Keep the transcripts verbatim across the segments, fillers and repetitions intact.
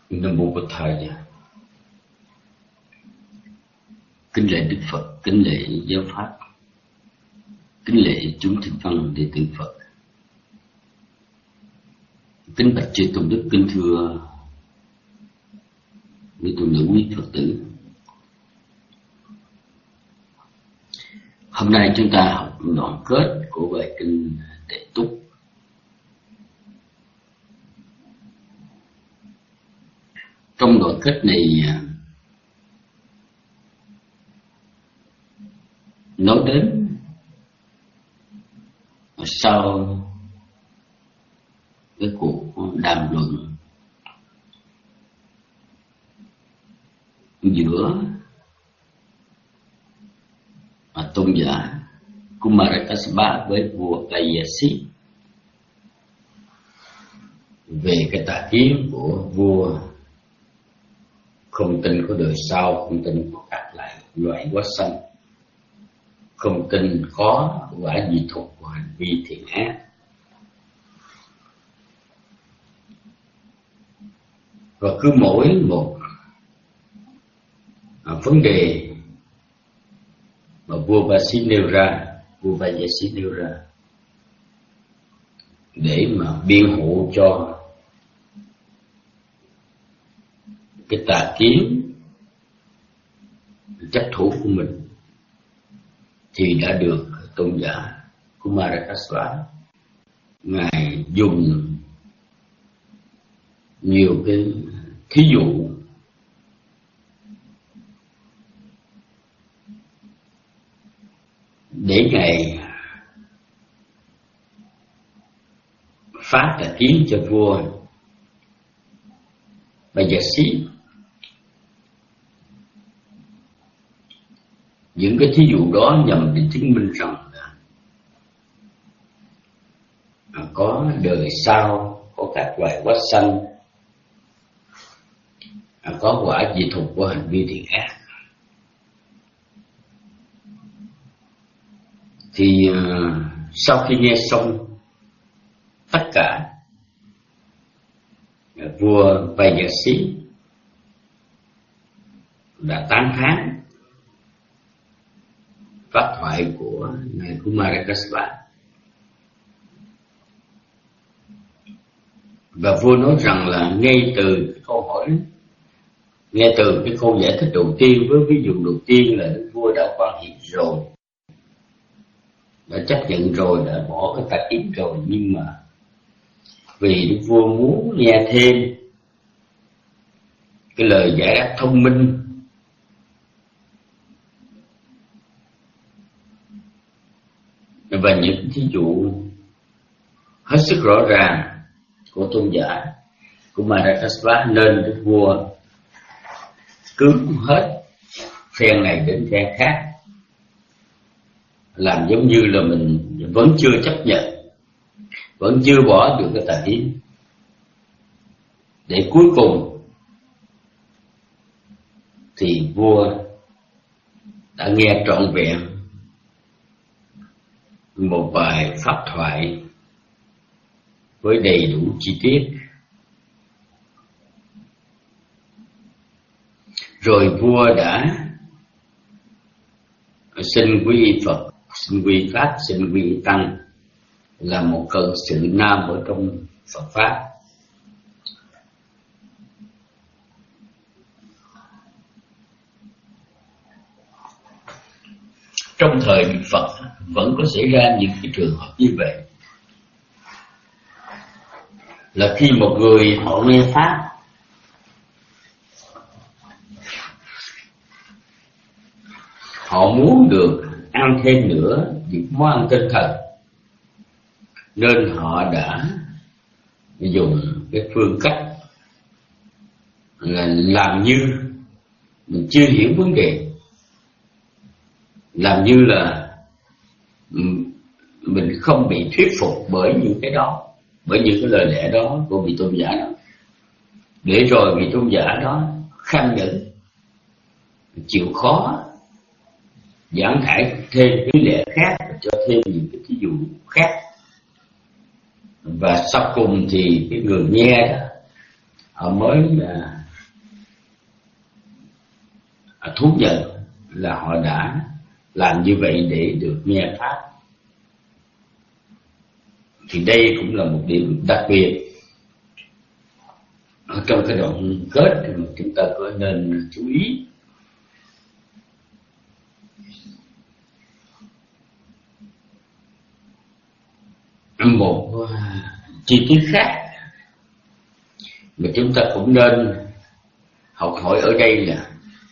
Nam mô Bổn Thầy. Kính lễ Đức Phật, kính lễ giáo pháp, kính lễ chúng thích văn đệ tử Phật. Kính bạch chư tôn đức, kính thưa quý tôn nữ quý Phật tử. Hôm nay chúng ta học đoạn kết của bài kinh Đệ Túc. Trong đoạn kết này nói đến sau cái cuộc đàm luận giữa tôn giả Kumarakassapa với vua Kayasi về cái tà kiến của vua không tin có đời sau, không tin có các lại loại quá sanh, không tin có quả di thục của hành vi thiện ác. Và cứ mỗi một à, vấn đề mà vua Vasi nêu ra, vua Vajasi nêu ra để mà biện hộ cho cái tà kiến chấp thủ của mình, thì đã được tôn giả Kumarakassapa ngài dùng nhiều cái thí dụ để ngài phá tà kiến cho vua Vajasi. Những cái thí dụ đó nhằm để chứng minh rằng có đời sau, có các loài quá sanh, có quả di thục của hành vi thiện ác. Thì sau khi nghe xong tất cả, vua Vajasi đã tán thán pháp thoại của ngài Kumarakassapa, và vua nói rằng là ngay từ cái câu hỏi, ngay từ cái câu giải thích đầu tiên với ví dụ đầu tiên là vua đã quan hệ rồi, đã chấp nhận rồi, đã bỏ cái tà kiến rồi, nhưng mà vì vua muốn nghe thêm cái lời giải đáp thông minh và những thí dụ hết sức rõ ràng của tôn giả Kumarakassapa, nên đức vua cứ hết phen này đến phen khác, làm giống như là mình vẫn chưa chấp nhận, vẫn chưa bỏ được cái tà kiến, để cuối cùng thì vua đã nghe trọn vẹn một bài pháp thoại với đầy đủ chi tiết. Rồi vua đã xin quy Phật, xin quy Pháp, xin quy Tăng là một cận sự nam ở trong Phật Pháp. Trong thời Đức Phật vẫn có xảy ra những cái trường hợp như vậy, là khi một người họ nghe Pháp, họ muốn được ăn thêm nữa những món ăn tinh thần, nên họ đã dùng cái phương cách là làm như mình chưa hiểu vấn đề, làm như là mình không bị thuyết phục bởi những cái đó, bởi những cái lời lẽ đó của vị tôn giả đó, để rồi vị tôn giả đó kham nhẫn, chịu khó giảng giải thêm cái lẽ khác, cho thêm những cái thí dụ khác, và sau cùng thì cái người nghe đó họ mới là thú nhận là họ đã làm như vậy để được nghe pháp. Thì đây cũng là một điểm đặc biệt ở trong cái đoạn kết thì chúng ta có nên chú ý. Một chi tiết khác mà chúng ta cũng nên học hỏi ở đây là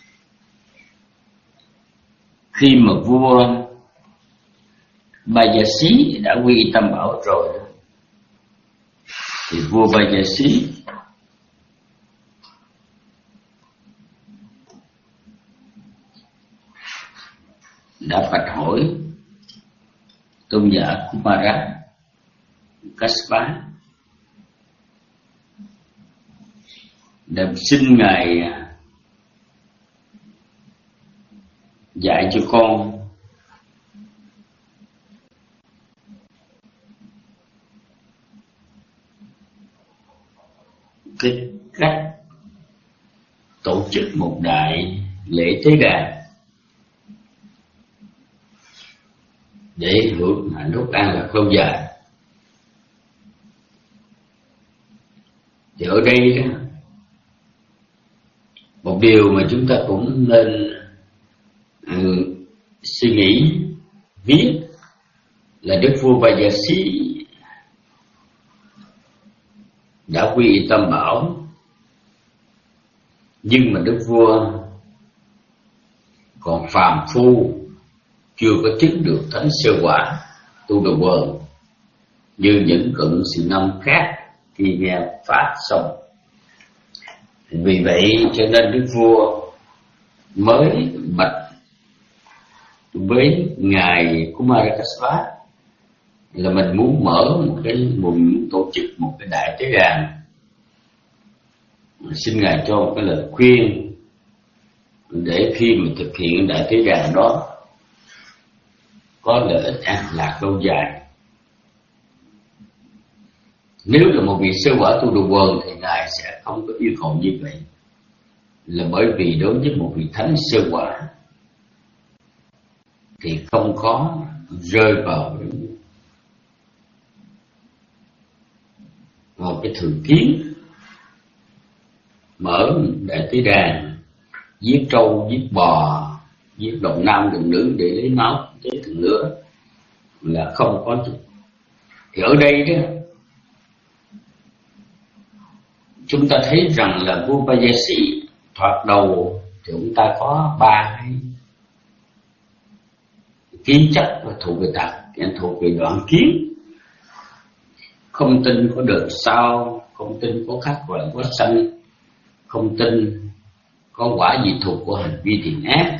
khi mà vua Bajasi đã quy y Tam Bảo rồi thì vua Bajasi đã bạch hỏi tôn giả Kumara Kassapa, đã xin ngài dạy cho con cái cách tổ chức một đại lễ tế đàn để hưởng hạnh phúc an lạc lâu dài. Thì ở đây đó, một điều mà chúng ta cũng nên ừ, suy nghĩ viết là Đức vua Bajasi đã quy y Tam Bảo, nhưng mà Đức vua còn phàm phu, chưa có chứng được thánh sơ quả tu đầu quần như những cận sự năm khác khi nghe pháp xong. Vì vậy cho nên Đức vua mới bạch với ngài Kumara Kassapa là mình muốn mở một cái muốn tổ chức một cái đại tế đàn, xin ngài cho một cái lời khuyên để khi mà thực hiện đại tế đàn đó có lợi ích an lạc lâu dài. Nếu là một vị sơ quả tu đồ quần thì ngài sẽ không có yêu cầu như vậy, là bởi vì đối với một vị thánh sơ quả thì không có rơi vào một cái thường kiến mở đại tế đàn, giết trâu giết bò, giết động nam động nữ để lấy máu tế thần nữa, là không có. Thì ở đây đó chúng ta thấy rằng là vua Bajasi thoạt đầu thì chúng ta có ba cái kiến chất và thuộc về tạc, thuộc về đoạn kiến: không tin có đời sau, không tin có khắc loại có sanh, không tin có quả diệt thuộc của hành vi thiện ác.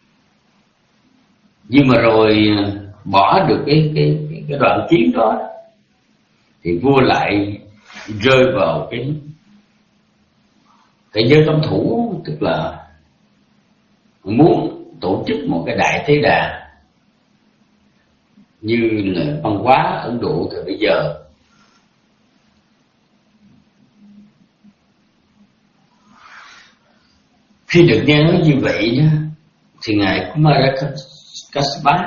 Nhưng mà rồi bỏ được cái cái cái, cái đoạn kiến đó thì vua lại rơi vào cái cái giới cấm thủ, tức là muốn tổ chức một cái đại tế đàn như là văn hóa Ấn Độ thời bây giờ. Khi được nghe nói như vậy thì ngài Kumara Kassapa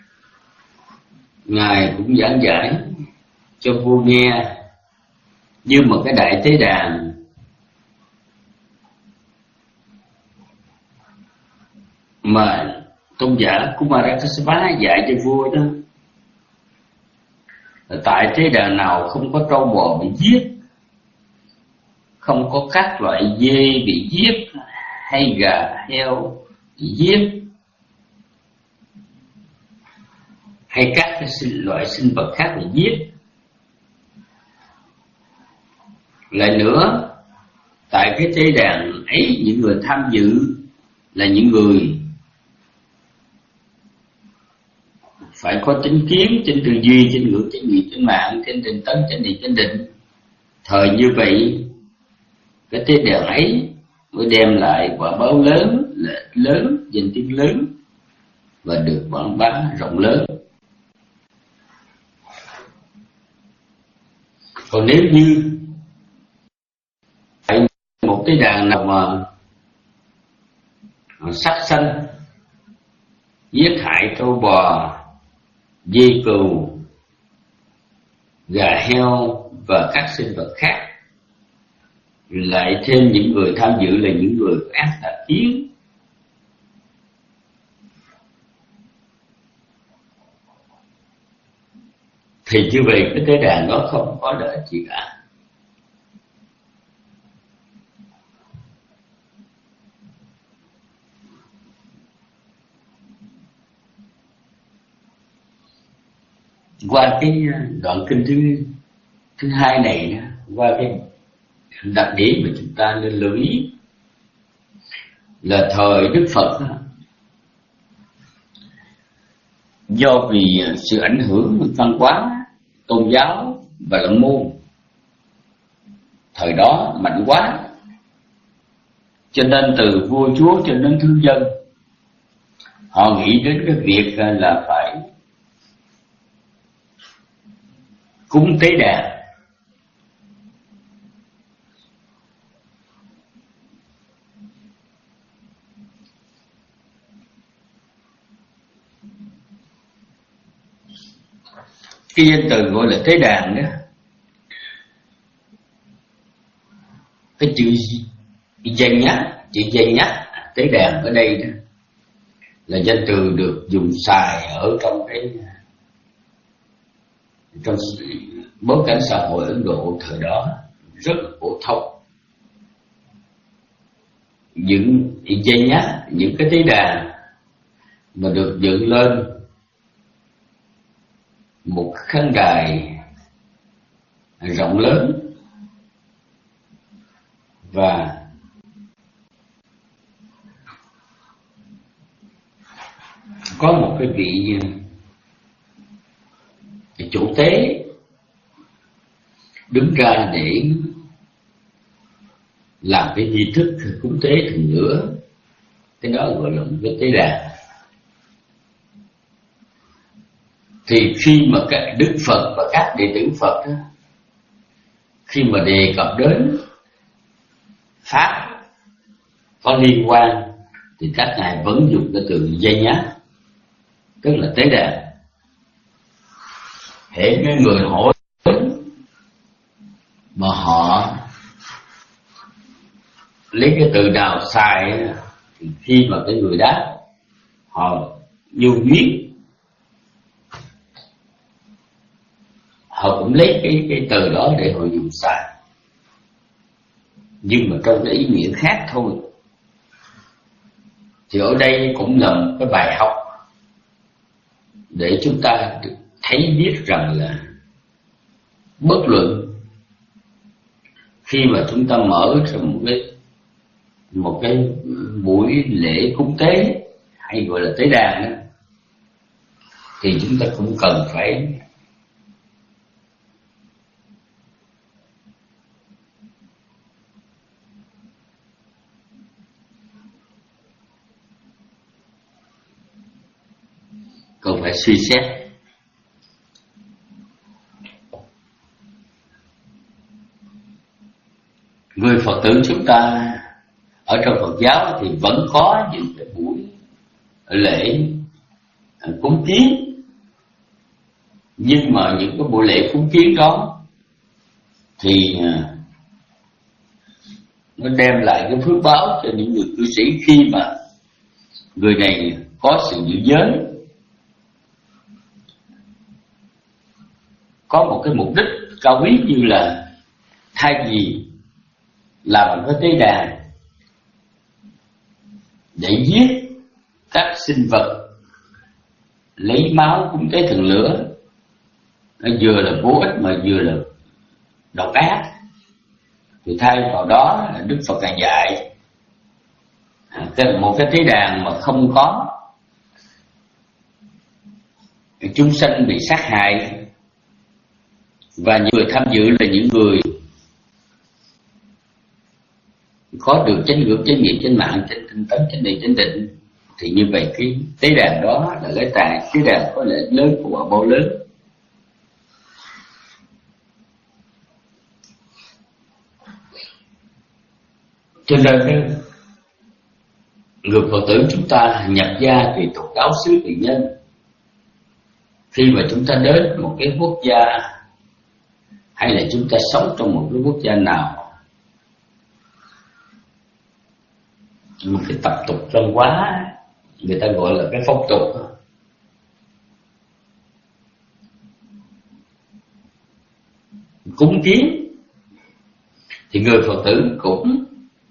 ngài cũng giảng giải cho vua nghe như một cái đại tế đàn mà tôn giả Kumara Kassapa dạy cho vua đó. Tại tế đàn nào không có trâu bò bị giết, không có các loại dê bị giết hay gà heo bị giết, hay các cái loại sinh vật khác bị giết. Lại nữa, tại cái tế đàn ấy, những người tham dự là những người phải có chính kiến, trên tư duy, trên ngữ, trên nghiệp, trên mạng, trên định tấn, trên định, trên định. Thời như vậy, cái tế đàn ấy mới đem lại quả báo lớn, lợi ích lớn, danh tiếng lớn và được quảng bá rộng lớn. Còn nếu như một tế đàn nào mà họ sát sanh, giết hại trâu bò, dê cừu, gà heo và các sinh vật khác. Lại thêm những người tham dự là những người ác tà kiến, thì như vậy cái tế đàn đó không có lợi gì cả. Qua cái đoạn kinh thứ thứ hai này, qua cái đặc điểm mà chúng ta nên lưu ý là thời Đức Phật do vì sự ảnh hưởng văn hóa, tôn giáo và luận môn thời đó mạnh quá, cho nên từ vua chúa cho đến thương dân, họ nghĩ đến cái việc là phải cúng tế đàn. Cái danh từ gọi là tế đàn đó, cái chữ danh nhá, chữ danh nhá, tế đàn ở đây đó là danh từ được dùng xài ở trong cái trong bối cảnh xã hội Ấn Độ thời đó rất là phổ thông. Những danh nhá, những cái tế đàn mà được dựng lên một khán đài rộng lớn và có một cái vị chủ tế đứng ra để làm cái nghi thức cúng tế thường nữa, cái đó gọi là một cái tế đàn. Thì khi mà các Đức Phật và các đệ tử Phật đó, khi mà đề cập đến pháp có liên quan thì các ngài vẫn dùng cái từ danh nhá, tức là tế đàn. Hễ cái người hỏi mà họ lấy cái từ nào xài thì khi mà cái người đáp họ vô duyên, họ cũng lấy cái cái từ đó để họ dùng xài, nhưng mà trong cái ý nghĩa khác thôi. Thì ở đây cũng là một cái bài học để chúng ta thấy biết rằng là bất luận khi mà chúng ta mở ra một cái một cái buổi lễ cúng tế hay gọi là tế đàn đó, thì chúng ta cũng cần phải cần phải suy xét. Người Phật tử chúng ta ở trong Phật giáo thì vẫn có những cái buổi lễ cúng kiến, nhưng mà những cái buổi lễ cúng kiến đó thì nó đem lại cái phước báo cho những người cư sĩ khi mà người này có sự giữ giới, có một cái mục đích cao quý, như là thay vì làm một cái tế đàn để giết các sinh vật, lấy máu cúng tế thần lửa, nó vừa là vô ích mà vừa là độc ác, thì thay vào đó là Đức Phật ngài dạy một cái tế đàn mà không có chúng sanh bị sát hại, và những người tham dự là những người có được chánh ngưỡng, chánh niệm, chánh mạng, chánh tinh tấn, chánh niệm, chánh định, thì như vậy cái tế đàn đó là cái tài tế đàn có lợi lớn của quả báo lớn. Cho nên người Phật tử chúng ta nhập gia tùy tục đáo xứ tùy nhân. Khi mà chúng ta đến một cái quốc gia hay là chúng ta sống trong một cái quốc gia nào, một cái tập tục văn hóa, người ta gọi là cái phong tục, cúng kiến, thì người Phật tử cũng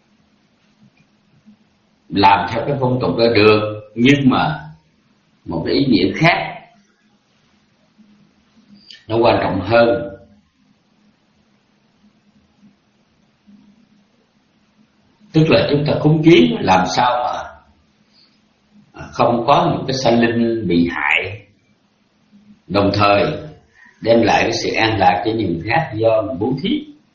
làm theo cái phong tục đó được, nhưng mà một cái ý nghĩa khác nó quan trọng hơn. Tức là chúng ta cúng kiến làm sao mà không có những cái sanh linh bị hại, đồng thời đem lại cái sự an lạc cho những người khác do mình bố thí.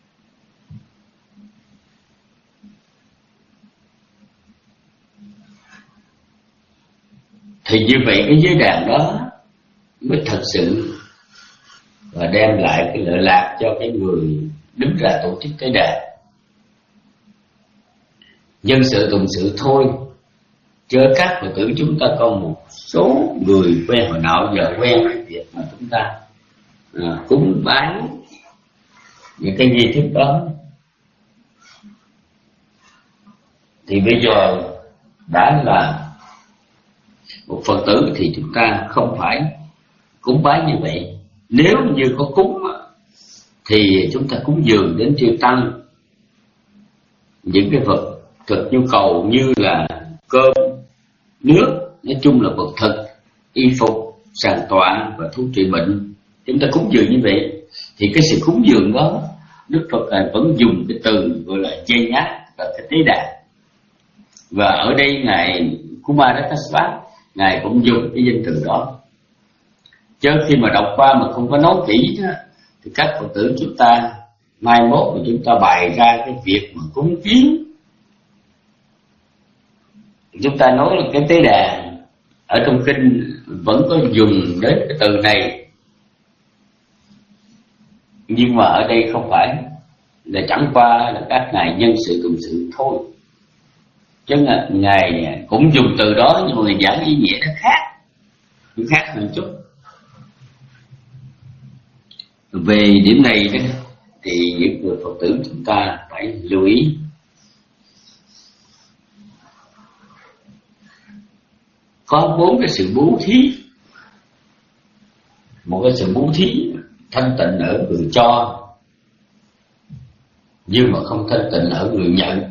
Thì như vậy cái giới đàn đó mới thật sự và đem lại cái lợi lạc cho cái người đứng ra tổ chức cái đàn. Nhân sự tùng sự thôi, chứ các Phật tử chúng ta có một số người quen hồi nào giờ quen cái việc mà chúng ta à, cúng bái những cái nghi thức đó, thì bây giờ đã là một Phật tử thì chúng ta không phải cúng bái như vậy. Nếu như có cúng thì chúng ta cúng dường đến chư tăng những cái vật thực nhu cầu như là cơm, nước, nói chung là vật thực, y phục, sàn tọa và thuốc trị bệnh. Chúng ta cúng dường như vậy thì cái sự cúng dường đó Đức Phật Ngài vẫn dùng cái từ gọi là chay nhát và cái tế đàn. Và ở đây Ngài Kumaratasvat Ngài cũng dùng cái danh từ đó. Chứ khi mà đọc qua mà không có nói kỹ đó, thì các Phật tử chúng ta mai mốt mà chúng ta bày ra cái việc mà cúng kiến, chúng ta nói là cái tế đàn, ở trong kinh vẫn có dùng đến cái từ này, nhưng mà ở đây không phải, là chẳng qua là các ngài nhân sự tùng sự thôi, chứ là ngài cũng dùng từ đó nhưng mà ngài giảng ý nghĩa nó khác, nó khác hơn chút. Về điểm này đó, thì những người Phật tử chúng ta phải lưu ý. Có bốn cái sự bố thí. Một cái sự bố thí thanh tịnh ở người cho, nhưng mà không thanh tịnh ở người nhận.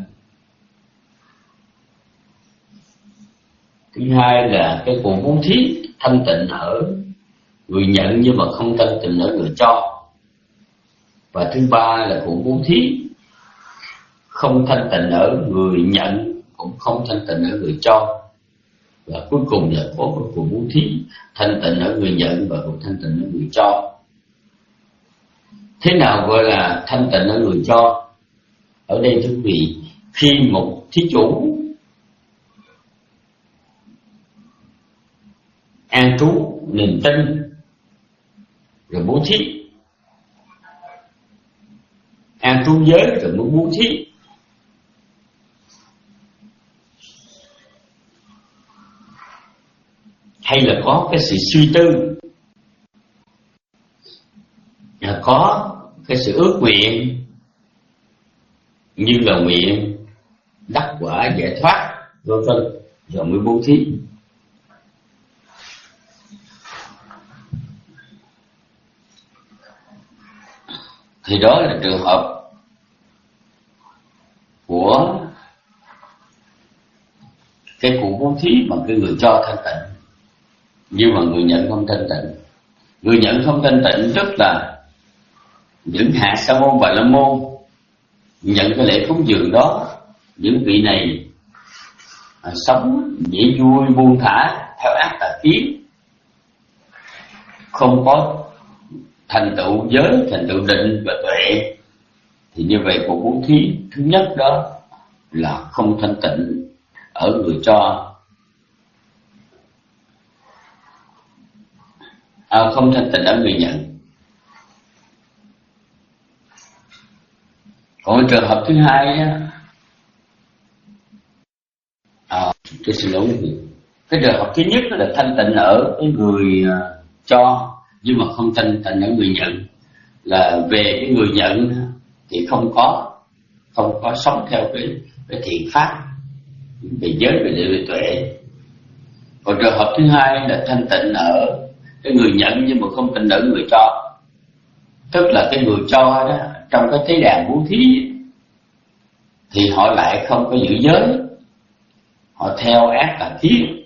Thứ hai là cái cuộc bố thí thanh tịnh ở người nhận nhưng mà không thanh tịnh ở người cho. Và thứ ba là cuộc bố thí không thanh tịnh ở người nhận, cũng không thanh tịnh ở người cho. Và cuối cùng là có một cuộc bố thí thanh tịnh ở người nhận và cuộc thanh tịnh ở người cho. Thế nào gọi là thanh tịnh ở người cho? Ở đây thưa quý vị, khi một thí chủ an trú niềm tin rồi bố thí, an trú giới rồi mới bố thí, hay là có cái sự suy tư, có cái sự ước nguyện như là nguyện đắc quả giải thoát vân vân, rồi mới bố thí. Thì đó là trường hợp của cái cuộc bố thí mà cái người cho thanh tịnh, nhưng mà người nhận không thanh tịnh. Người nhận không thanh tịnh tức là những hạ sa môn và la môn nhận cái lễ cúng dường đó, những vị này à, sống dễ vui buông thả theo ác tà kiến, không có thành tựu giới, thành tựu định và tuệ, thì như vậy cuộc bố thí thứ nhất đó là không thanh tịnh ở người cho, à, không thanh tịnh ở người nhận. Còn trường hợp thứ hai á, À, tôi xin lỗi. Cái trường hợp thứ nhất là thanh tịnh ở cái người cho nhưng mà không thanh tịnh ở người nhận. Là về cái người nhận thì không có không có sống theo cái cái thiện pháp về giới, về địa, về tuệ. Còn trường hợp thứ hai là thanh tịnh ở cái người nhận nhưng mà không tịnh ở người cho. Tức là cái người cho đó trong cái thế đàn bố thí thì họ lại không có giữ giới, họ theo ác tà kiến.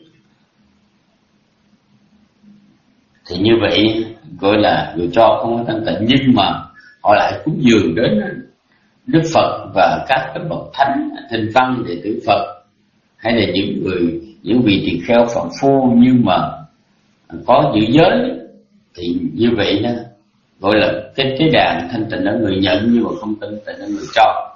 Thì như vậy gọi là người cho không có thanh tịnh, nhưng mà họ lại cúng dường đến Đức Phật và các cái bậc thánh, thinh văn, đệ tử Phật, hay là những người những vị tỳ kheo phàm phu nhưng mà có giữ giới. Thì như vậy đó gọi là cái cái đàn thanh tịnh ở người nhận nhưng mà không thanh tịnh ở người cho.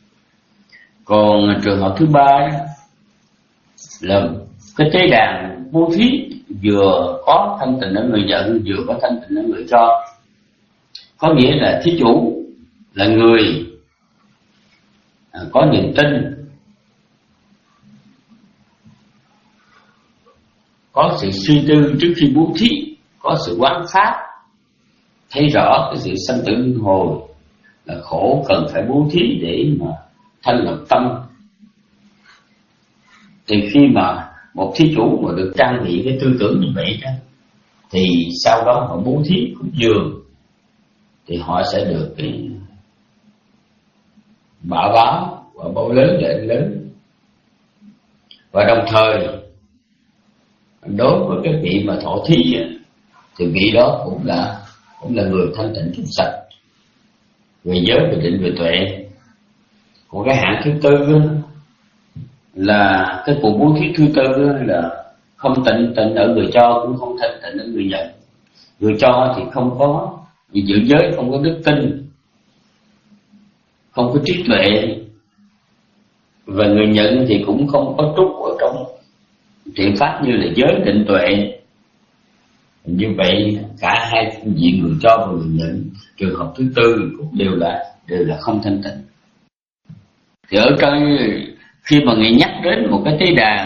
Còn trường hợp thứ ba đó là cái tế đàn bố thí vừa có thanh tịnh ở người nhận, vừa có thanh tịnh ở người cho. Có nghĩa là thí chủ là người có niềm tin, có sự suy tư trước khi bố thí, có sự quán pháp, thấy rõ cái sự sanh tử luân hồi là khổ, cần phải bố thí để mà thanh lọc tâm. Thì khi mà một thí chủ mà được trang bị cái tư tưởng như vậy đó, thì sau đó họ bố thí cúng dường thì họ sẽ được cái bả báo và báo lớn lệnh lớn. Và đồng thời đối với cái vị mà thọ thí thì vị đó cũng là cũng là người thanh tịnh trong sạch về giới, về định, về tuệ. Còn cái hạng thứ tư là cái cuộc bố thí thứ tư là không tịnh tịnh ở người cho, cũng không thanh tịnh ở người nhận. Người cho thì không có giữ giới, không có đức tin, không có trí tuệ, và người nhận thì cũng không có trúc ở trong thiện pháp như là giới, định, tuệ. Như vậy cả hai phương diện người cho và người nhận, trường hợp thứ tư cũng đều là đều là không thanh tịnh. Thì ở trong khi mà người nhắc đến một cái tế đàn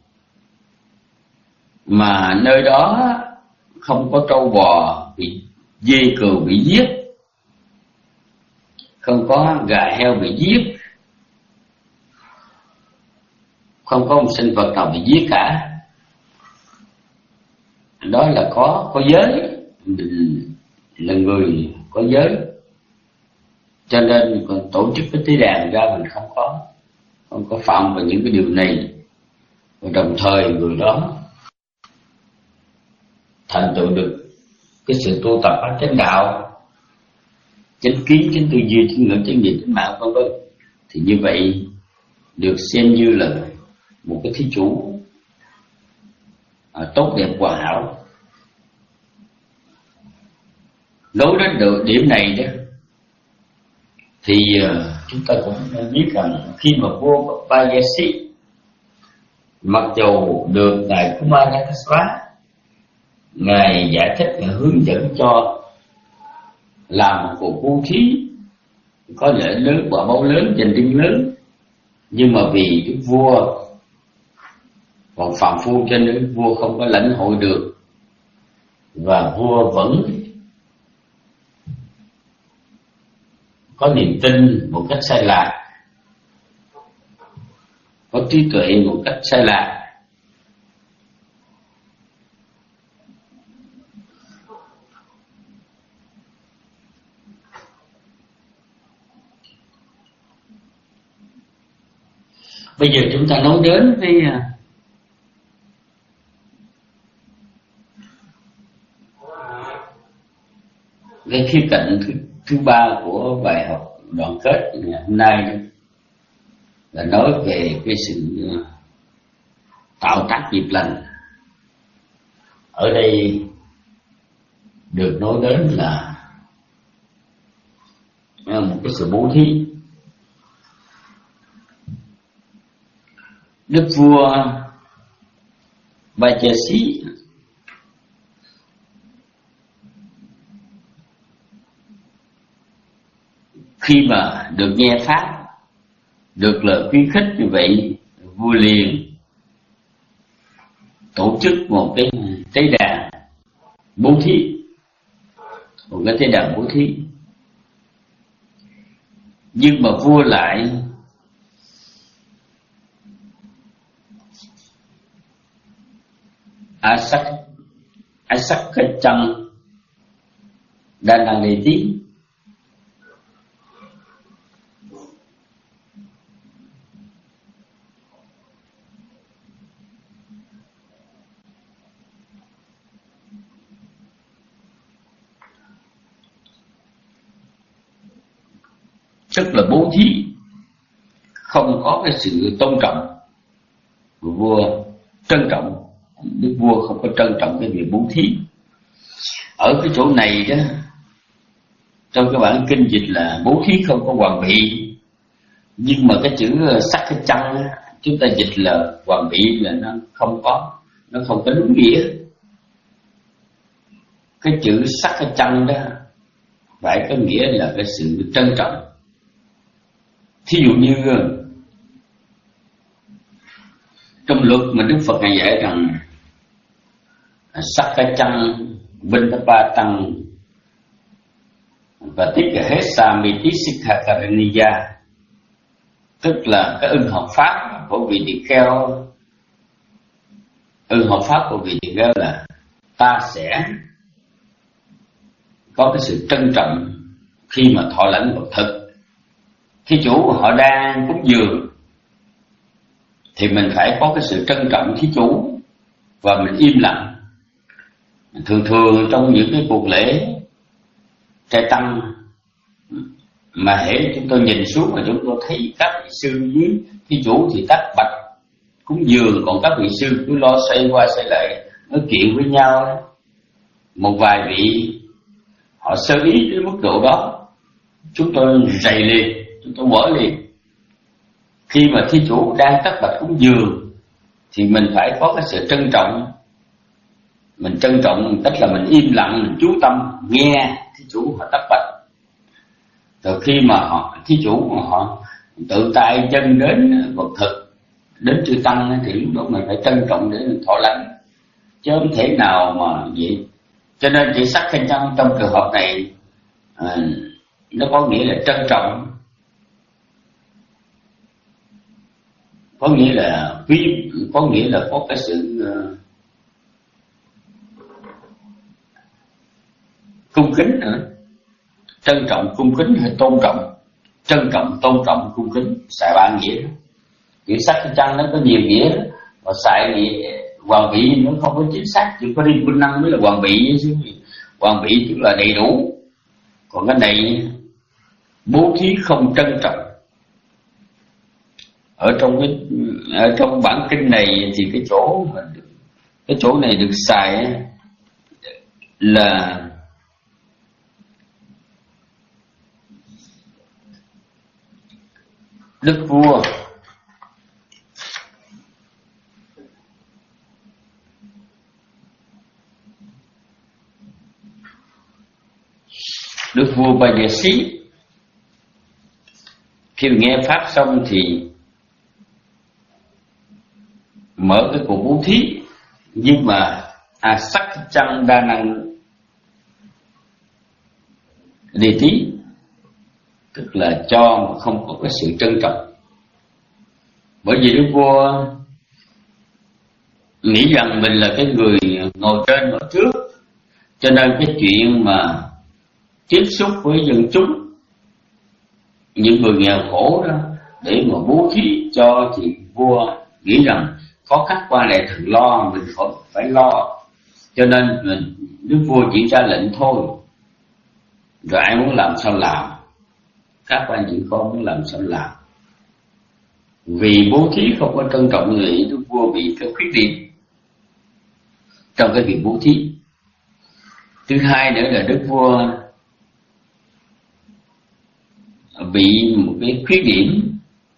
mà nơi đó không có trâu bò bị dê cừu bị giết, không có gà heo bị giết, không có một sinh vật nào bị giết cả, đó là có có giới, mình là người có giới, cho nên còn tổ chức cái tế đàn ra mình không có không có phạm vào những cái điều này. Và đồng thời người đó thành tựu được cái sự tu tập ở chánh đạo, chánh kiến, chánh tư duy, chánh ngữ, chánh niệm, chánh mạng, vân vân. Thì như vậy được xem như là một cái thí chủ à, tốt đẹp hoàn hảo. Đối đến được điểm này đó thì uh, chúng ta cũng biết rằng khi mà vua Vajrayasi mặc dù được ngài Kumarakassapa ngài giải thích và hướng dẫn cho làm một cuộc bố thí có lợi lớn, quả báo lớn, dành riêng lớn, nhưng mà vì cái vua còn phàm phu cho nên vua không có lãnh hội được, và vua vẫn có niềm tin một cách sai lạc, có trí tuệ một cách sai lạc. Bây giờ chúng ta nói đến với cái khía cạnh thứ, thứ ba của bài học đoạn kết ngày hôm nay, là nói về cái sự tạo tác nghiệp lành. Ở đây được nói đến là một cái sự bố thí. Đức vua Vajrayasi khi mà được nghe pháp, được lời khuyến khích như vậy, vua liền tổ chức một cái tế đàn bố thí, một cái tế đàn bố thí. Nhưng mà vua lại Asak Asakachan đang đang đi tí, tức là bố thí không có cái sự tôn trọng của vua, trân trọng. Đức vua không có trân trọng cái việc bố thí. Ở cái chỗ này đó, trong cái bản kinh dịch là bố thí không có hoàn bị, nhưng mà cái chữ sắc cái chăng chúng ta dịch là hoàn bị, là nó không có, nó không có đúng nghĩa. Cái chữ sắc cái chăng đó phải có nghĩa là cái sự trân trọng. Thí dụ như trong luật mà Đức Phật ngài dạy rằng sắc cái chăng binh ba tăng và tích cả hết sa mi tí sikha karaniya, tức là cái ưng hợp pháp của vị tỳ kheo. Ưng hợp pháp của vị tỳ kheo là ta sẽ có cái sự trân trọng khi mà thọ lãnh vật thực. Thí chủ họ đang cúng dường thì mình phải có cái sự trân trọng thí chủ và mình im lặng. Thường thường trong những cái cuộc lễ trai tăng mà hễ chúng tôi nhìn xuống mà chúng tôi thấy các vị sư với thí chủ thì tách bạch cúng dường, còn các vị sư cứ lo xoay qua xoay lại nói chuyện với nhau. Một vài vị họ sơ ý đến mức độ đó, chúng tôi rầy liền, chúng tôi mở liền. Khi mà thí chủ đang tất bạch cúng dường thì mình phải có cái sự trân trọng. Mình trân trọng tức là mình im lặng, mình chú tâm nghe thí chủ họ tất bạch. Từ khi mà họ thí chủ mà họ tự tay chân đến vật thực, đến chư tăng thì lúc đó mình phải trân trọng để mình thọ lãnh, chứ không thể nào mà vậy. Cho nên chỉ sắc khen chân trong trường hợp này à, nó có nghĩa là trân trọng, có nghĩa là quý, có nghĩa là có cái sự uh, cung kính nữa. Trân trọng, cung kính hay tôn trọng? Trân trọng, tôn trọng, cung kính xài ba nghĩa đó. Chữ sắc cái chân nó có nhiều nghĩa đó. Và xài nghĩa hoàn bị nó không có chính xác, chỉ có đi quân năng mới là hoàn bị chứ. Hoàn bị tức là đầy đủ. Còn cái này bố thí không trân trọng. Ở trong cái ở trong bản kinh này thì cái chỗ cái chỗ này được xài là đức vua đức vua Ba Gia Xí khi nghe pháp xong thì mở cái cuộc bố thí, nhưng mà à sắc chăng đa năng đề tí, tức là cho mà không có cái sự trân trọng. Bởi vì đức vua nghĩ rằng mình là cái người ngồi trên ngồi trước, cho nên cái chuyện mà tiếp xúc với dân chúng, những người nghèo khổ đó, để mà bố thí cho thì vua nghĩ rằng có khách qua lại thường lo, mình phải phải lo, cho nên mình đức vua chỉ ra lệnh thôi, rồi ai muốn làm sao làm, các quan những con muốn làm sao làm. Vì bố thí không có trân trọng người, đức vua bị cái khuyết điểm trong cái việc bố thí. Thứ hai nữa là đức vua bị một cái khuyết điểm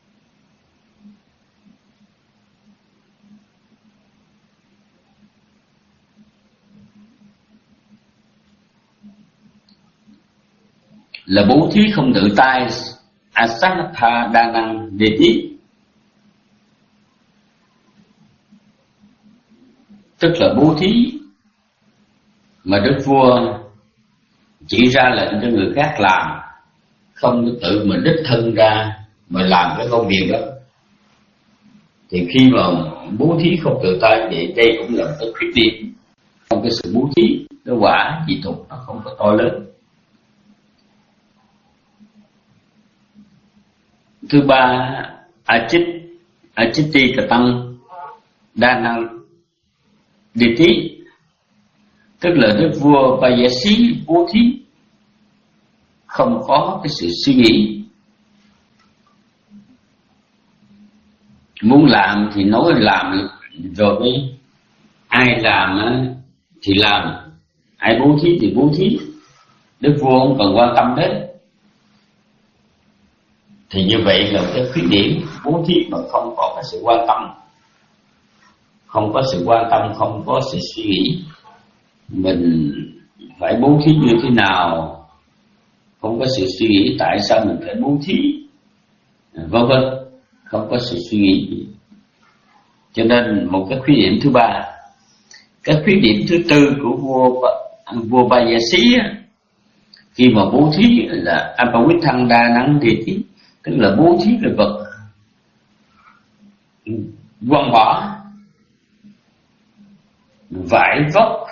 là bố thí không tự tay, asatha đa năng, đề tí. tức là bố thí mà đức vua chỉ ra lệnh cho người khác làm, không tự mình đích thân ra mà làm cái công việc đó, thì khi mà bố thí không tự tay vậy, đây cũng là một cái khuyết điểm. Trong cái sự bố thí, cái quả dị thục nó không có to lớn. Thứ ba, Achit Achiti Cà Tăng Đa Năng Đi Tí, tức là đức vua Ba Gia Xí bố thí không có cái sự suy nghĩ, muốn làm thì nói làm rồi mới ai làm thì làm, ai bố thí thì bố thí, đức vua không cần quan tâm đến. Thì như vậy là cái khuyết điểm bố thí mà không có cái sự quan tâm, không có sự quan tâm, không có sự suy nghĩ mình phải bố thí như thế nào, không có sự suy nghĩ tại sao mình phải bố thí, vân vân, không có sự suy nghĩ. Cho nên một cái khuyết điểm thứ ba. Cái khuyết điểm thứ tư của vua vua Ba Gia Xí khi mà bố thí là Apavithang Đa Năng Đi Tí, tức là bố thí cái vật quăng bỏ, vải vóc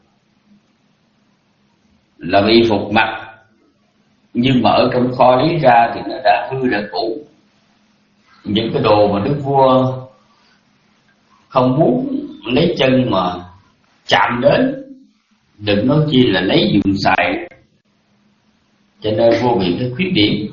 là y phục mặc, nhưng mà ở trong kho lấy ra thì nó đã hư đã cũ. Những cái đồ mà đức vua không muốn lấy chân mà chạm đến, đừng nói chi là lấy dùng xài. Cho nên vua bị cái khuyết điểm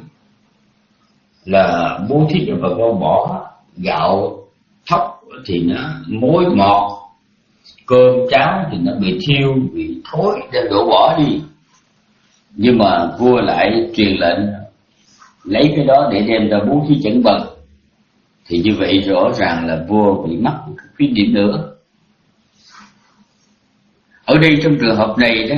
là bố thí cho bà con bỏ gạo thóc thì nó mối ngọt, cơm cháo thì nó bị thiêu, bị thối, đem đổ bỏ đi. Nhưng mà vua lại truyền lệnh lấy cái đó để đem ra bố thí chẳng bằng. Thì như vậy rõ ràng là vua bị mắc một cái khuyết điểm nữa. Ở đây trong trường hợp này đó,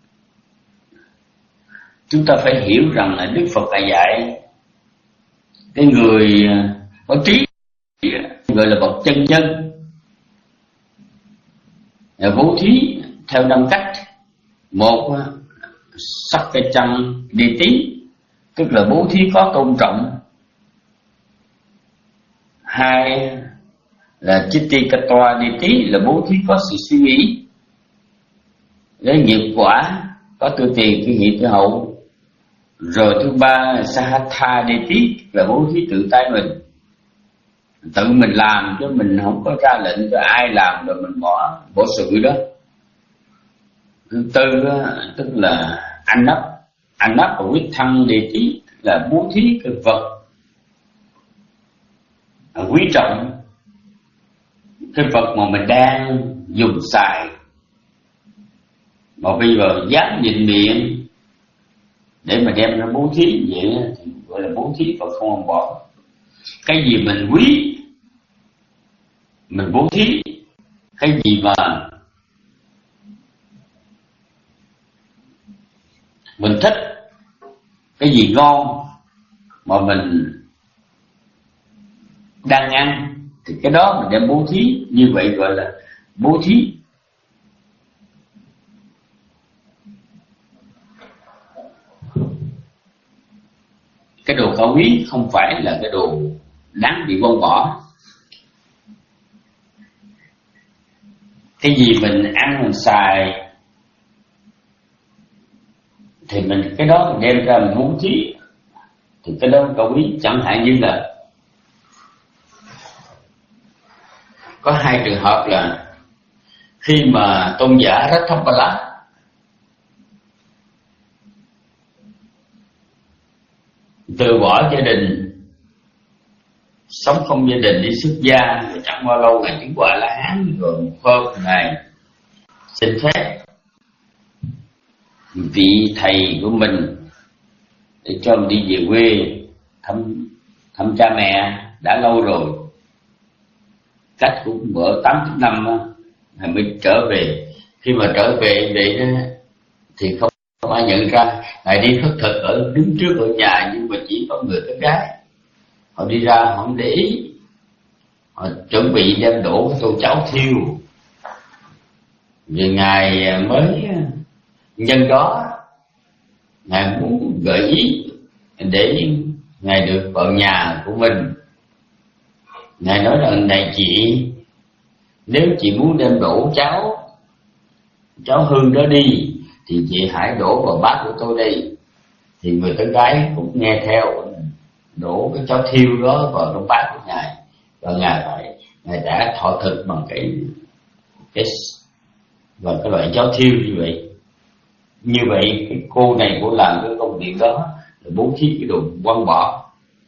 chúng ta phải hiểu rằng là Đức Phật đã dạy cái người có trí, gọi là bậc chân nhân, bố thí theo năm cách. Một, sắc cái chân đi tí, tức là bố thí có tôn trọng. Hai là chitti katoa đi tí, là bố thí có sự suy nghĩ. Lấy nghiệp quả có tư tiền tư nghị tư hậu. Rồi thứ ba sahatha đi tí, là bố thí tự tay mình, tự mình làm chứ mình không có ra lệnh cho ai làm rồi mình bỏ bỏ sự đó. Thứ tư tức là anh nắp anh nắp và quyết thăng đi tí, là bố thí cái vật quý trọng, cái vật mà mình đang dùng xài mà bây giờ dám nhìn miệng để mà đem ra bố thí, vậy thì gọi là bố thí và không bỏ. Cái gì mình quý mình bố thí, cái gì mà mình thích, cái gì ngon mà mình đang ăn thì cái đó mình đem bố thí. Như vậy gọi là bố thí. Cái đồ khẩu quý không phải là cái đồ đáng bị buông bỏ. Cái gì mình ăn mình xài thì mình cái đó mình đem ra mình bố thí, thì cái đó khẩu quý. Chẳng hạn như là có hai trường hợp là khi mà tôn giả Ratthapala từ bỏ gia đình, sống không gia đình, đi xuất gia, rồi chẳng bao lâu ngày chứng quả La Hán, rồi một hôm này xin phép vị thầy của mình để cho mình đi về quê thăm thăm cha mẹ đã lâu rồi, cách cũng bữa tám chín năm rồi mới trở về. Khi mà trở về vậy đó thì không không ai nhận ra ngài đi khất thực ở đứng trước ở nhà, nhưng mà chỉ có người con gái họ đi ra, họ không để ý, họ chuẩn bị đem đổ tô cháo thiêu Vì Ngài mới nhân đó, Ngài muốn gợi ý để Ngài được vào nhà của mình. Ngài nói rằng: này chị, nếu chị muốn đem đổ cháo cháo hương đó đi thì chị hãy đổ vào bát của tôi đây. Thì người con gái cũng nghe theo, đổ cái cháo thiêu đó vào trong bát của Ngài, và Ngài phải Ngài đã thọ thực bằng cái cái và cái loại cháo thiêu như vậy. Như vậy cái cô này cô làm cái công việc đó là bố thí cái đồ quăng bỏ.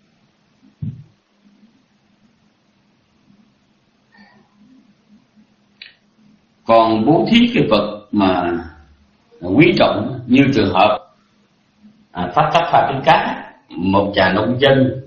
Còn bố thí cái vật mà quý trọng, như trường hợp à, Phát Tắc Phạt Tính Cá, một nhà nông dân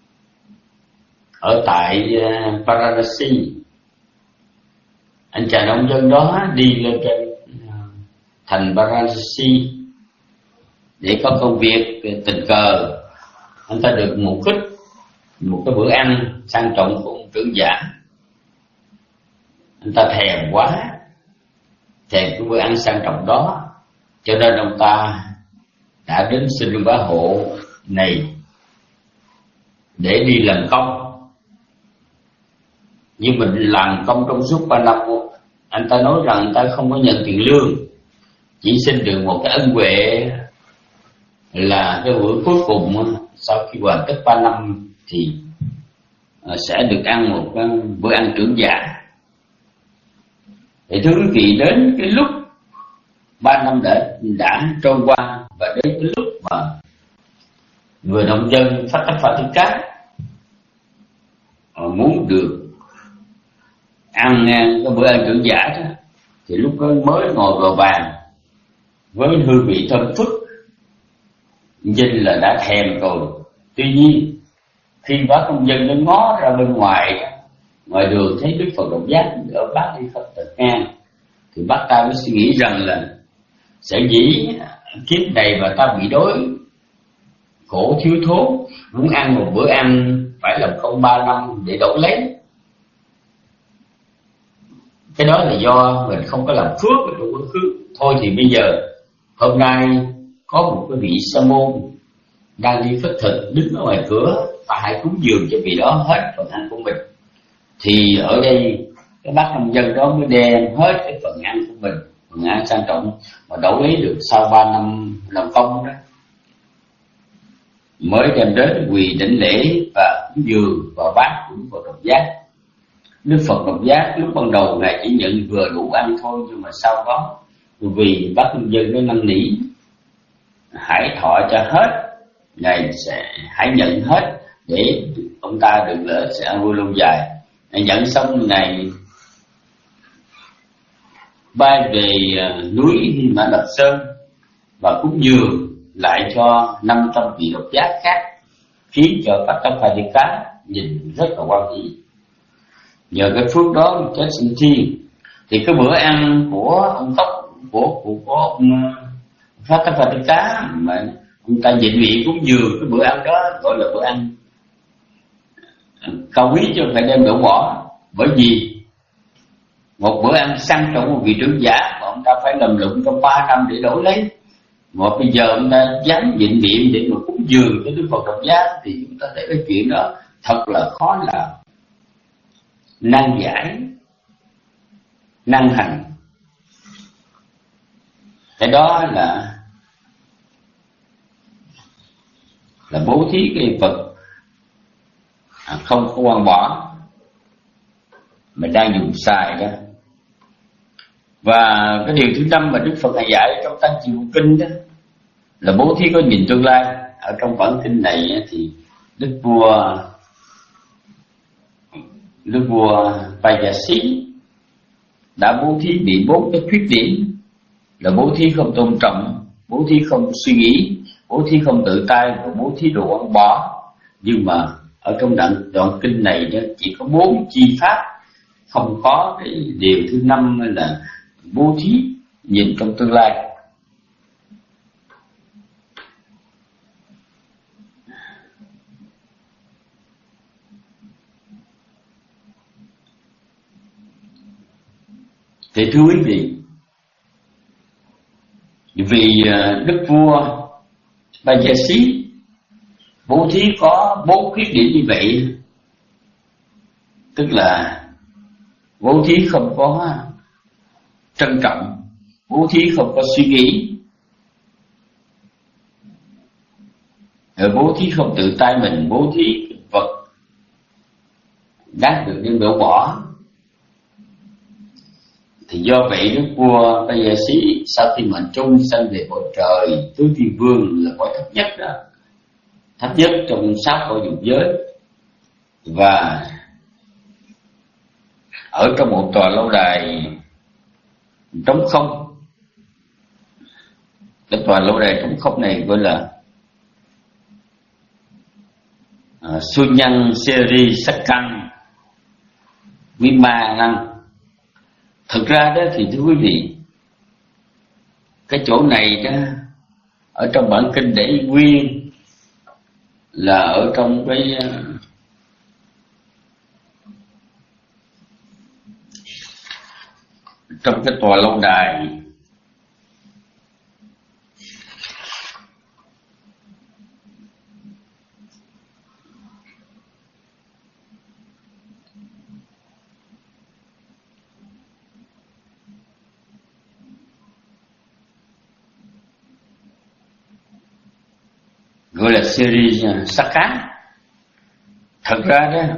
ở tại uh, Varanasi. Anh chàng nông dân đó đi lên trên uh, thành Varanasi để có công việc. Tình cờ anh ta được một khích một cái bữa ăn sang trọng của ông trưởng giả. Anh ta thèm quá, thèm cái bữa ăn sang trọng đó, cho nên ông ta đã đến xin bá hộ này để đi làm công. Nhưng mình làm công trong suốt ba năm, anh ta nói rằng anh ta không có nhận tiền lương, chỉ xin được một cái ân huệ là cái bữa cuối cùng sau khi hoàn tất ba năm thì sẽ được ăn một cái bữa ăn trưởng giả. Thì thưa quý vị, đến cái lúc ba năm đã đã trôi qua, và đến cái lúc mà người nông dân Phát Tắc Phạt Tính Cá muốn được ăn cái bữa ăn trưởng giả đó, thì lúc đó mới ngồi vào bàn với hương vị thơm phức, nhìn là đã thèm rồi. Tuy nhiên khi bác nông dân nó ngó ra bên ngoài ngoài đường thấy Đức Phật Độc Giác ở bác đi khắp tận ngang, thì bác ta mới suy nghĩ rằng là sẽ dĩ kiếp này mà ta bị đói khổ thiếu thốn, muốn ăn một bữa ăn phải làm công ba năm để đổi lấy. Cái đó là do mình không có làm phước trong quá khứ. Thôi thì bây giờ hôm nay có một cái vị sa môn đang đi khất thực đứng ở ngoài cửa, ta hãy cúng dường cho vị đó hết phần ăn của mình. Thì ở đây cái bác nông dân đó mới đem hết cái phần ăn của mình, phần ăn sang trọng mà đổi lấy được sau ba năm làm công đó, mới đem đến quỳ đảnh lễ và cúng dường vào bát của Đức Phật Độc Giác. Đức Phật Độc Giác lúc ban đầu Ngài chỉ nhận vừa đủ ăn thôi, nhưng mà sau đó vì bác nông dân nó năn nỉ hãy thọ cho hết, Ngài sẽ hãy nhận hết để ông ta được lợi sẽ ăn vui lâu dài. Ngài nhận xong, Ngài bay về núi Hy Mã Lạp Sơn và cúng dường lại cho năm trăm vị độc giác khác, khiến cho Phát Tắc Phạt Tính Cá nhìn rất là quan hỷ. Nhờ cái phước đó chết sinh thiên, thì cái bữa ăn của ông Tóc của của, của ông Phát Tắc Phạt Tính Cá mà ông ta nhịn vị cúng dường, cái bữa ăn đó gọi là bữa ăn cao quý chứ không phải đem đổ bỏ. Bởi vì một bữa ăn sang trọng một vị trưởng giả mà ông ta phải làm lụng trong ba năm để đổi lấy, mà bây giờ ông ta dám nhịn niệm để mà cúng dường cho Đức Phật Độc Giác, thì chúng ta thấy cái chuyện đó thật là khó làm, nan giải, năng hành. Cái đó là là bố thí cái vật không có quăng bỏ mình đang dùng xài đó. Và cái điều thứ năm mà Đức Phật Ngài dạy trong Tăng Chỉ Bộ Kinh đó là bố thí có nhìn tương lai. Ở trong bản kinh này thì Đức vua Đức vua Pajasi đã bố thí bị bốn cái khuyết điểm là bố thí không tôn trọng, bố thí không suy nghĩ, bố thí không tự tay và bố thí đồ ăn bỏ. Nhưng mà ở trong đoạn, đoạn kinh này chỉ có bốn chi pháp, không có cái điều thứ năm là bố thí nhìn trong tương lai. Thì thưa quý vị, Vì đức vua Bajasi bố thí có bốn khuyết điểm như vậy, tức là bố thí không có trân trọng, bố thí không có suy nghĩ, rồi bố thí không tự tay mình bố thí vật đáng được đem đổ bỏ. Thì do vậy đức vua Bajasi sau khi mệnh trung sanh về cõi trời tứ thiên vương, là cõi thấp nhất đó, thấp nhất trong sáu cõi dục giới, và ở trong một tòa lâu đài trống không. Cái tòa lâu đài trống không này gọi là uh, Sunyang Seri Sakang Vima Năng. Thực ra đó thì thưa quý vị, cái chỗ này đó ở trong bản kinh Đại Nguyên là ở trong cái trong cái tòa lâu đài gọi là series sắc cá. Thật ra đó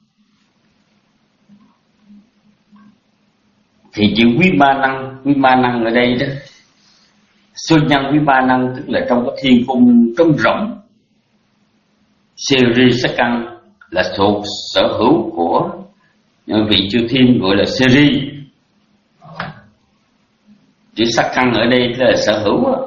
thì chữ quý ma năng, quý ma năng ở đây đó, xuân nhân quý ma năng tức là trong cái thiên cung trống rỗng. Series sắc căn là thuộc sở hữu của vị chư thiên gọi là series. Chữ sắc căn ở đây là sở hữu đó.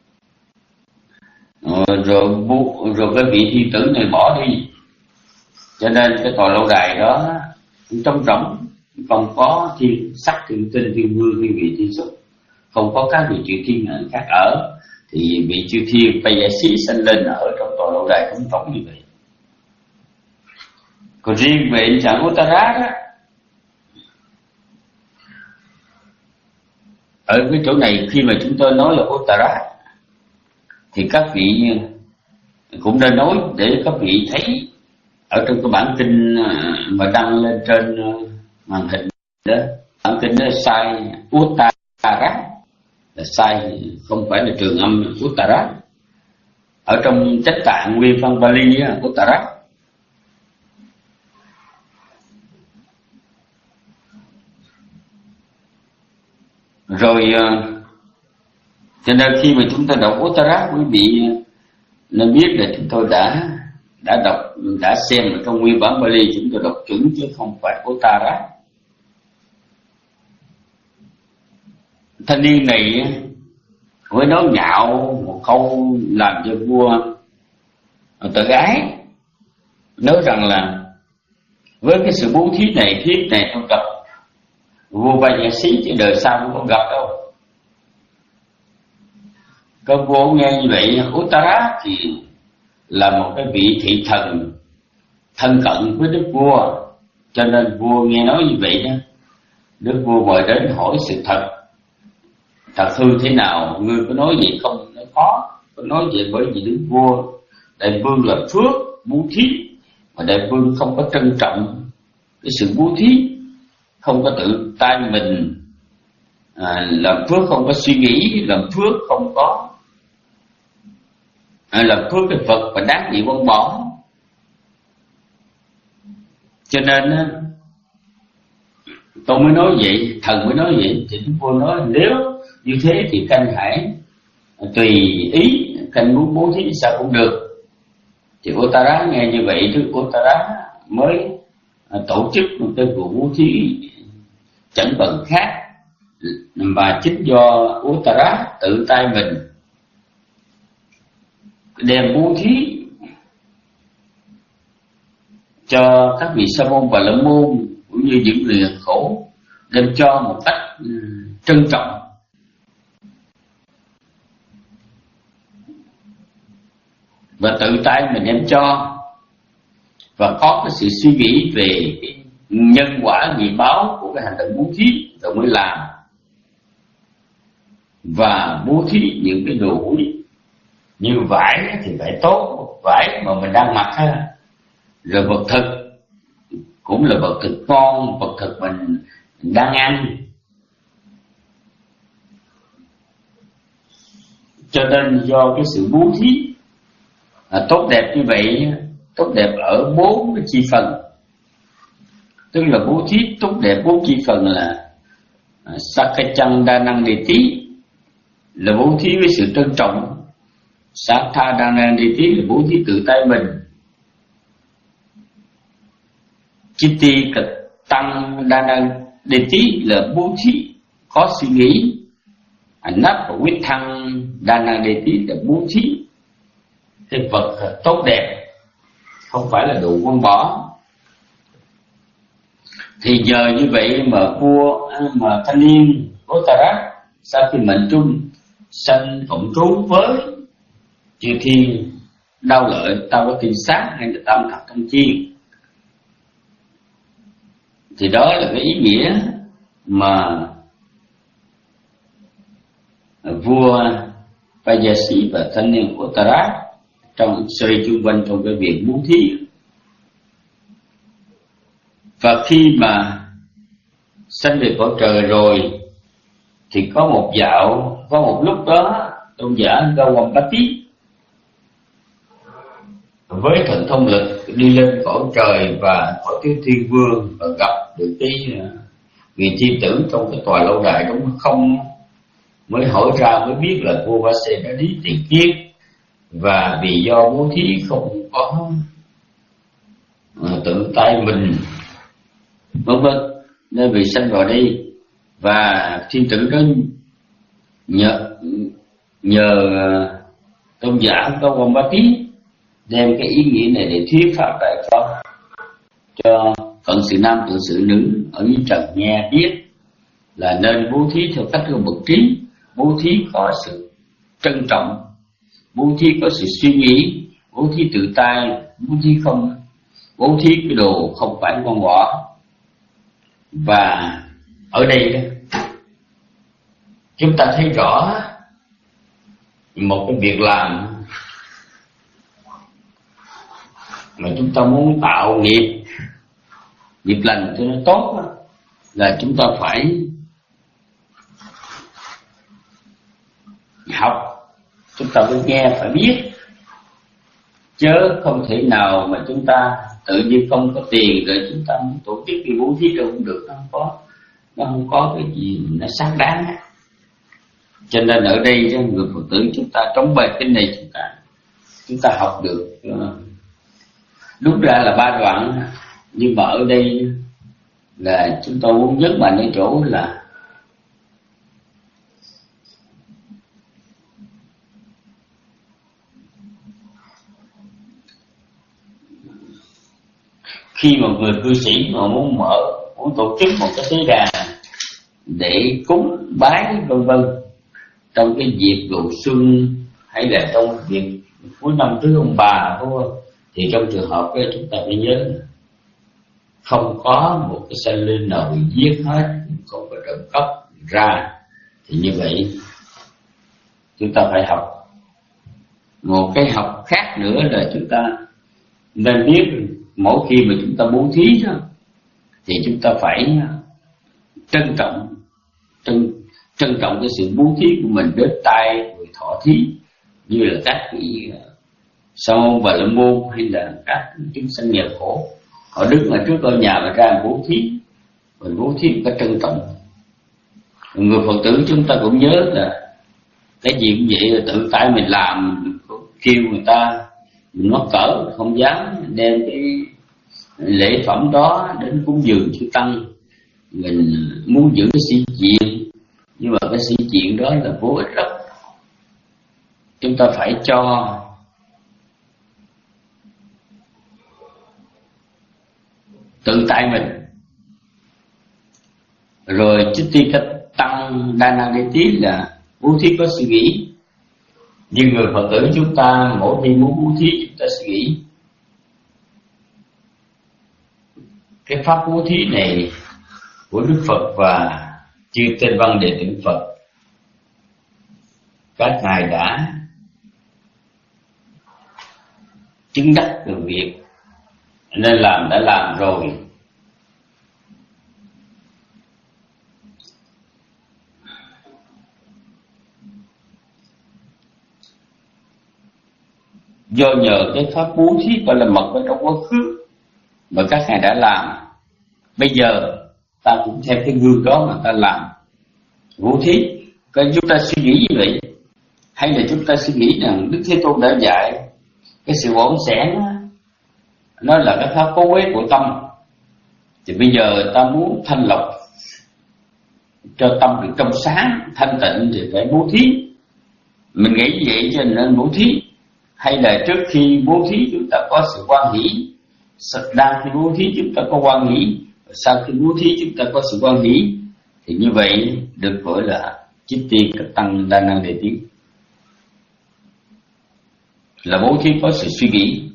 Rồi rồi cái vị thiên tử này bỏ đi, cho nên cái tòa lâu đài đó trống rỗng, không có thiên sắc, thiên tinh, thiên vương, thiên vị, thiên xuất, không có các vị chư thiên khác ở. Thì vị chư thiên Bajasi sanh lên ở trong tòa lâu đài trống rỗng như vậy. Còn riêng về trạng Uttara đó, ở cái chỗ này khi mà chúng tôi nói là Uttara thì các vị cũng nên nói để các vị thấy ở trong cái bản kinh mà đăng lên trên màn hình đó. Bản kinh nó sai Uttara, là sai, không phải là trường âm Uttara. Ở trong Chánh Tạng nguyên văn Bali Uttara. Rồi cho nên khi mà chúng ta đọc Uttara, quý vị nên biết là chúng tôi đã đã đọc, đã xem ở trong nguyên bản Bali, chúng tôi đọc chuẩn chứ không phải Uttara. Thanh niên này với nói nhạo một câu làm cho vua tự ái, nói rằng là với cái sự bố thí này, thiết này tôi gặp vua Bajasi chứ đời sau không có gặp đâu. Con vua nghe như vậy, Uttara thì là một cái vị thị thần thân cận với đức vua, cho nên vua nghe nói như vậy đó, đức vua mời đến hỏi sự thật. Thật hư thế nào, ngươi có nói gì không? Nói khó, có nói vậy bởi vì đức vua đại vương là phước bố thí, mà đại vương không có trân trọng cái sự bố thí, không có tự tay mình à, làm phước, không có suy nghĩ làm phước, không có à, làm phước cái vật và đáng bị quăng bỏ. Cho nên tôi mới nói vậy, thần mới nói vậy. Thì chúng tôi nói nếu như thế thì canh hãy tùy ý, canh muốn bố thí sao cũng được. Thì Uttara nghe như vậy, thì Uttara mới tổ chức một cái vụ bố thí chẳng bận khác, mà chính do Uttara tự tay mình đem bố thí cho các vị sa môn và la môn cũng như những người khổ, đem cho một cách trân trọng. Và tự tay mình đem cho, và có cái sự suy nghĩ về cái nhân quả nghiệp báo của cái hành động bố thí rồi mới làm. và bố thí những cái đồ quý như vải thì phải tốt, vải mà mình đang mặc ha, rồi vật thực cũng là vật thực ngon, vật thực mình đang ăn. Cho nên do cái sự bố thí à, tốt đẹp như vậy, tốt đẹp ở bốn cái chi phần, tức là bố thí tốt đẹp bốn chi phần là à, Sakachang đa năng đề tí là bố thí với sự trân trọng, Satha đa năng đề tí là bố thí tự tay mình, Chitti tăng đa năng đề tí là bố thí có suy nghĩ, Nắp và quyết thăng đa năng đề tí là bố thí cái vật tốt đẹp, không phải là đồ quăng bỏ. Thì nhờ như vậy mà vua mà thanh niên Uttara sau khi mệnh trung sanh cộng trú với chư thiên đau lợi tao có tiên sát hay là tam thập thông chiên, thì đó là cái ý nghĩa mà vua Vajasi và thanh niên Uttara trong xoay chung quanh trong cái việc bố thí. Và khi mà sanh về cõi trời rồi thì có một dạo, có một lúc đó tôn giả Gawampati với thần thông lực đi lên cõi trời và cõi Tứ Thiên Vương và gặp được cái người thiên tử trong cái tòa lâu đài đúng không, mới hỏi ra mới biết là vua Vase đã đi tiền kiết, và vì do bố thí không có tự tay mình vân vân nên bị sanh vào đây. Và thiên tử đó nhờ nhờ tôn giả Gawampati đem cái ý nghĩa này để thuyết pháp đại pháp cho cận sự nam cận sự nữ ở dưới trần nghe biết là nên bố thí theo cách của bậc trí, bố thí có sự trân trọng, bố thí có sự suy nghĩ, bố thí tự tay, bố thí không bố thí cái đồ không phải ngon bỏ. Và ở đây chúng ta thấy rõ một cái việc làm mà chúng ta muốn tạo nghiệp nghiệp lành cho nó tốt là chúng ta phải học, chúng ta phải nghe, phải biết, chứ không thể nào mà chúng ta tự nhiên không có tiền rồi chúng ta muốn tổ chức cái bố thí đâu không được, nó không có nó không có cái gì nó xác đáng. Cho nên ở đây người Phật tử chúng ta trong bài kinh này chúng ta chúng ta học được đúng ra là ba đoạn, nhưng mà ở đây là chúng tôi muốn nhấn mạnh ở chỗ là khi mà người cư sĩ mà muốn mở muốn tổ chức một cái tế đàn để cúng bái vân vân trong cái dịp đầu xuân hay là trong việc cuối năm trước ông bà thôi, thì trong trường hợp đó chúng ta phải nhớ không có một cái sanh linh nào bị giết hết, không có trợ cấp ra, thì như vậy chúng ta phải học một cái học khác nữa là chúng ta nên biết mỗi khi mà chúng ta bố thí đó, thì chúng ta phải trân trọng trân trân trọng cái sự bố thí của mình đến tay người thọ thí, như là các vị Sa môn Bà La môn hay là các chúng sanh nghèo khổ, họ đứng ở trước ngôi nhà mà ra bố thí, mình bố thí phải trân trọng. Người Phật tử chúng ta cũng nhớ là cái gì cũng vậy, là tự tay mình làm, kêu người ta mình mắc cỡ không dám đem cái lễ phẩm đó đến cúng dường chư tăng. Mình muốn giữ cái sĩ diện, nhưng mà cái sĩ diện đó là vô ích lắm. Chúng ta phải cho tự tại mình. Rồi chích ti cách tăng đa năng đế tí là bố thí có suy nghĩ. Nhưng người Phật tử chúng ta mỗi khi muốn bố thí chúng ta suy nghĩ cái pháp bố thí này của Đức Phật và chư Tinh Văn Đệ tử Phật các ngài đã chứng đắc được việc nên làm đã làm rồi. Do nhờ cái pháp bố thí gọi là mật ở trong quá khứ mà các ngài đã làm, bây giờ ta cũng theo cái gương đó mà ta làm bố thí. Cái chúng ta suy nghĩ như vậy, hay là chúng ta suy nghĩ rằng Đức Thế Tôn đã dạy cái sự bỏng sẻn nó là cái pháp cố quế của tâm, thì bây giờ ta muốn thanh lọc cho tâm được trong sáng thanh tịnh thì phải bố thí. Mình nghĩ như vậy cho nên bố thí. Hay là trước khi bố thí chúng ta có sự hoan hỷ, đang khi bố thí chúng ta có hoan hỷ, sau khi bố thí chúng ta có sự hoan hỷ, thì như vậy được gọi là chích tiên cấp tăng đa năng đề tiến, là bố thí có sự suy nghĩ.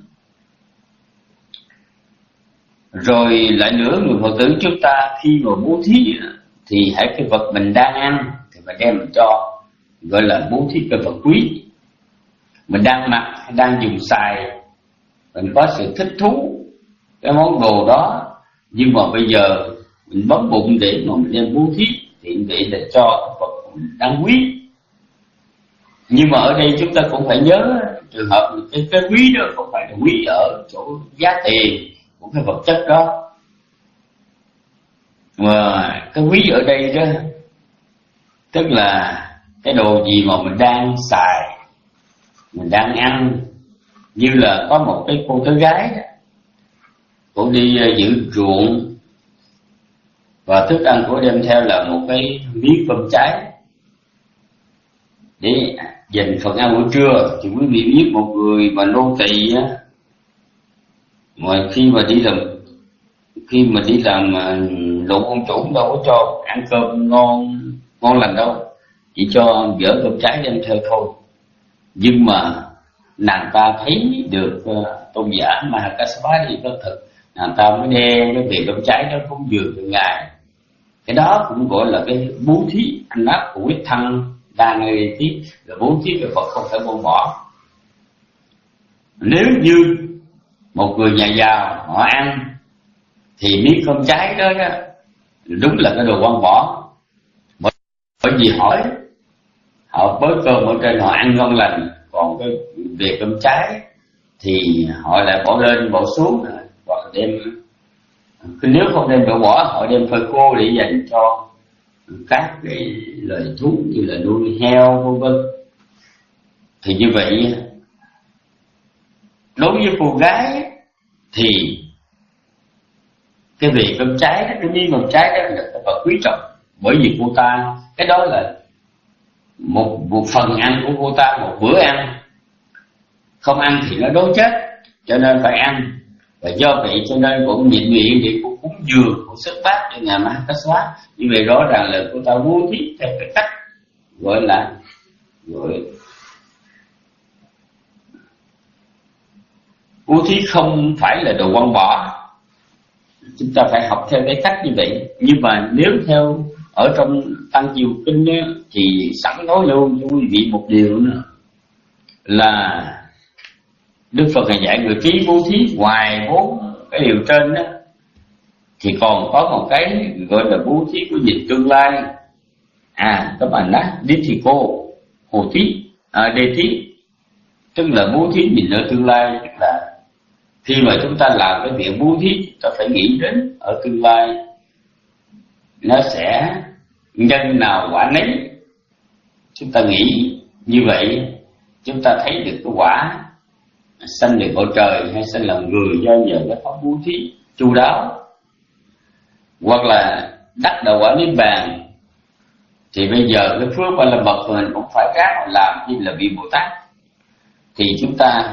Rồi lại nữa, người Phật tử chúng ta khi mà bố thí thì hãy cái vật mình đang ăn thì mình đem mình cho, gọi là bố thí cái vật quý. Mình đang mặc, đang dùng xài, mình có sự thích thú cái món đồ đó, nhưng mà bây giờ mình bấm bụng để mà mình đem bố thí thì vậy là cho vật mình đáng quý. Nhưng mà ở đây chúng ta cũng phải nhớ trường hợp cái, cái quý đó không phải là quý ở chỗ giá tiền của cái vật chất đó, mà cái quý ở đây đó tức là cái đồ gì mà mình đang xài, mình đang ăn. Như là có một cái cô tới gái đó, cô đi giữ ruộng và thức ăn của đem theo là một cái miếng cơm cháy để dành phần ăn buổi trưa. Thì quý vị biết một người mà nô tỳ á, mà khi mà đi làm khi mà đi làm lụng ông chủ đâu có cho ăn cơm ngon ngon lành đâu, chỉ cho dở cơm cháy đem theo thôi. Nhưng mà nàng ta thấy được uh, tôn giả Mahakassapa đi có thực, nàng ta mới đem cái việc cơm cháy đó cúng dường cho ngài. Cái đó cũng gọi là cái bố thí anh áp của huyết thân đa nơi tí, là bố thí cái Phật không thể buông bỏ. Nếu như một người nhà giàu họ ăn thì miếng cơm cháy đó, đó đúng là cái đồ quăng bỏ, bởi, bởi vì hỏi họ bới cơm ở trên họ ăn ngon lành, còn cái việc cơm cháy thì họ lại bỏ lên bỏ xuống, hoặc đem nếu không đem đổ bỏ họ đem phơi khô để dành cho các cái loài thú như là nuôi heo vân vân. Thì như vậy đối với cô gái thì cái việc cơm cháy đó, cái miếng cơm cháy đó là cái vật quý trọng, bởi vì cô ta cái đó là một, một phần ăn của cô ta, một bữa ăn. Không ăn thì nó đói chết, cho nên phải ăn. Và do vậy cho nên cũng nhịn miệng để cũng cúng dường, cũng xuất bát cho nhà Mahakassapa. Như vậy rõ ràng là cô ta bố thí theo cái cách gọi là gọi bố thí không phải là đồ quăng bỏ. Chúng ta phải học theo cái cách như vậy. Nhưng mà nếu theo ở trong Tăng Chiều Kinh ấy, thì sẵn nói luôn cho quý vị một điều nữa là Đức Phật ngày dạy người trí bố thí ngoài bốn cái điều trên đó, thì còn có một cái gọi là bố thí của nhìn tương lai. À, các bạn đó, đi thì cô, hồ thí, à, đề thí, tức là bố thí nhìn ở tương lai. Tức là khi mà chúng ta làm cái việc bố thí, chúng ta phải nghĩ đến ở tương lai nó sẽ nhân nào quả nấy. Chúng ta nghĩ như vậy, chúng ta thấy được cái quả sanh được cõi trời hay sanh làm người do nhờ cái pháp bố thí chu đáo, hoặc là đắc đạo quả niết bàn. Thì bây giờ cái phước và là bậc mình cũng phải ráng mà làm như là vị Bồ Tát. Thì chúng ta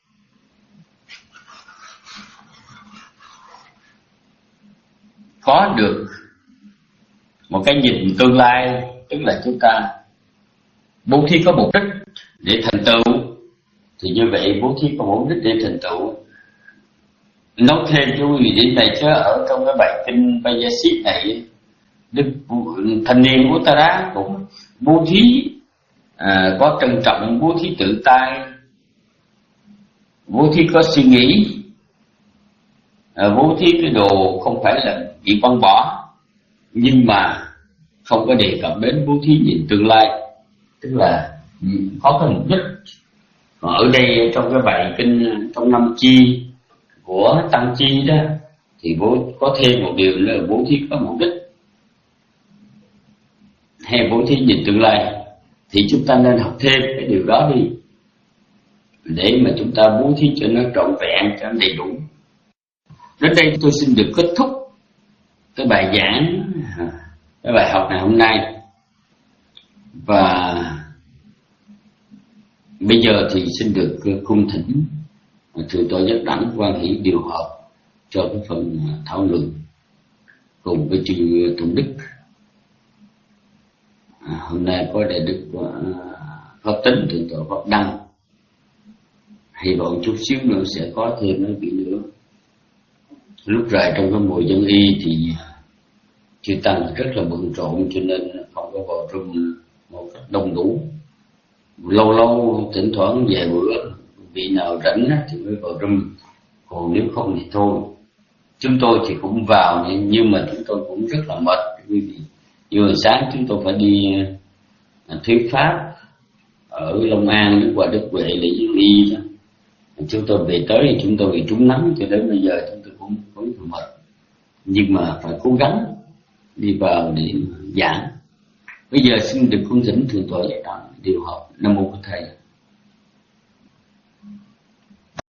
có được một cái nhìn tương lai, tức là chúng ta bố thí có mục đích để thành tựu. Thì như vậy bố thí có mục đích để thành tựu. Nói thêm cho quý vị điểm này chứ ở trong cái bài kinh Vajasit này, Đức thanh niên của ta đã cũng bố thí à, có trân trọng bố thí tự tay, bố thí có suy nghĩ, à, bố thí cái đồ không phải là bị quăng bỏ, nhưng mà không có đề cập đến bố thí nhìn tương lai, tức là có cái mục đích. Ở đây trong cái bài kinh trong năm chi của tăng chi đó thì bố có thêm một điều nữa là bố thí có mục đích hay bố thí nhìn tương lai, thì chúng ta nên học thêm cái điều đó đi để mà chúng ta bố thí cho nó trọn vẹn, cho nó đầy đủ. Đến đây tôi xin được kết thúc cái bài giảng, cái bài học ngày hôm nay. Và bây giờ thì xin được cung thỉnh Thượng tọa Giác Đẳng Quan Hỷ điều hợp cho cái phần thảo luận cùng với chư Tôn Đức. À, hôm nay có đại đức Pháp Tính, Thượng tọa Pháp Đăng, hy vọng chút xíu nữa sẽ có thêm mấy vị nữa. Lúc rày trong cái mùa dân y thì chư tăng rất là bận rộn, cho nên không có vào room một cách đông đủ. Lâu lâu thỉnh thoảng vài bữa vị nào rảnh thì mới vào room, còn nếu không thì thôi. Chúng tôi thì cũng vào, nhưng mà chúng tôi cũng rất là mệt, quý vị. Như hồi sáng chúng tôi phải đi thuyết pháp ở Long An, nước qua Đức Huệ để dân y đó. Chúng tôi về tới thì chúng tôi bị trúng nắng, cho đến bây giờ chúng tôi cũng cũng mệt, nhưng mà phải cố gắng đi vào để giảng. Bây giờ xin được cung thỉnh Thượng tọa Giác Đẳng điều hợp. Nam mô Bổn Thầy.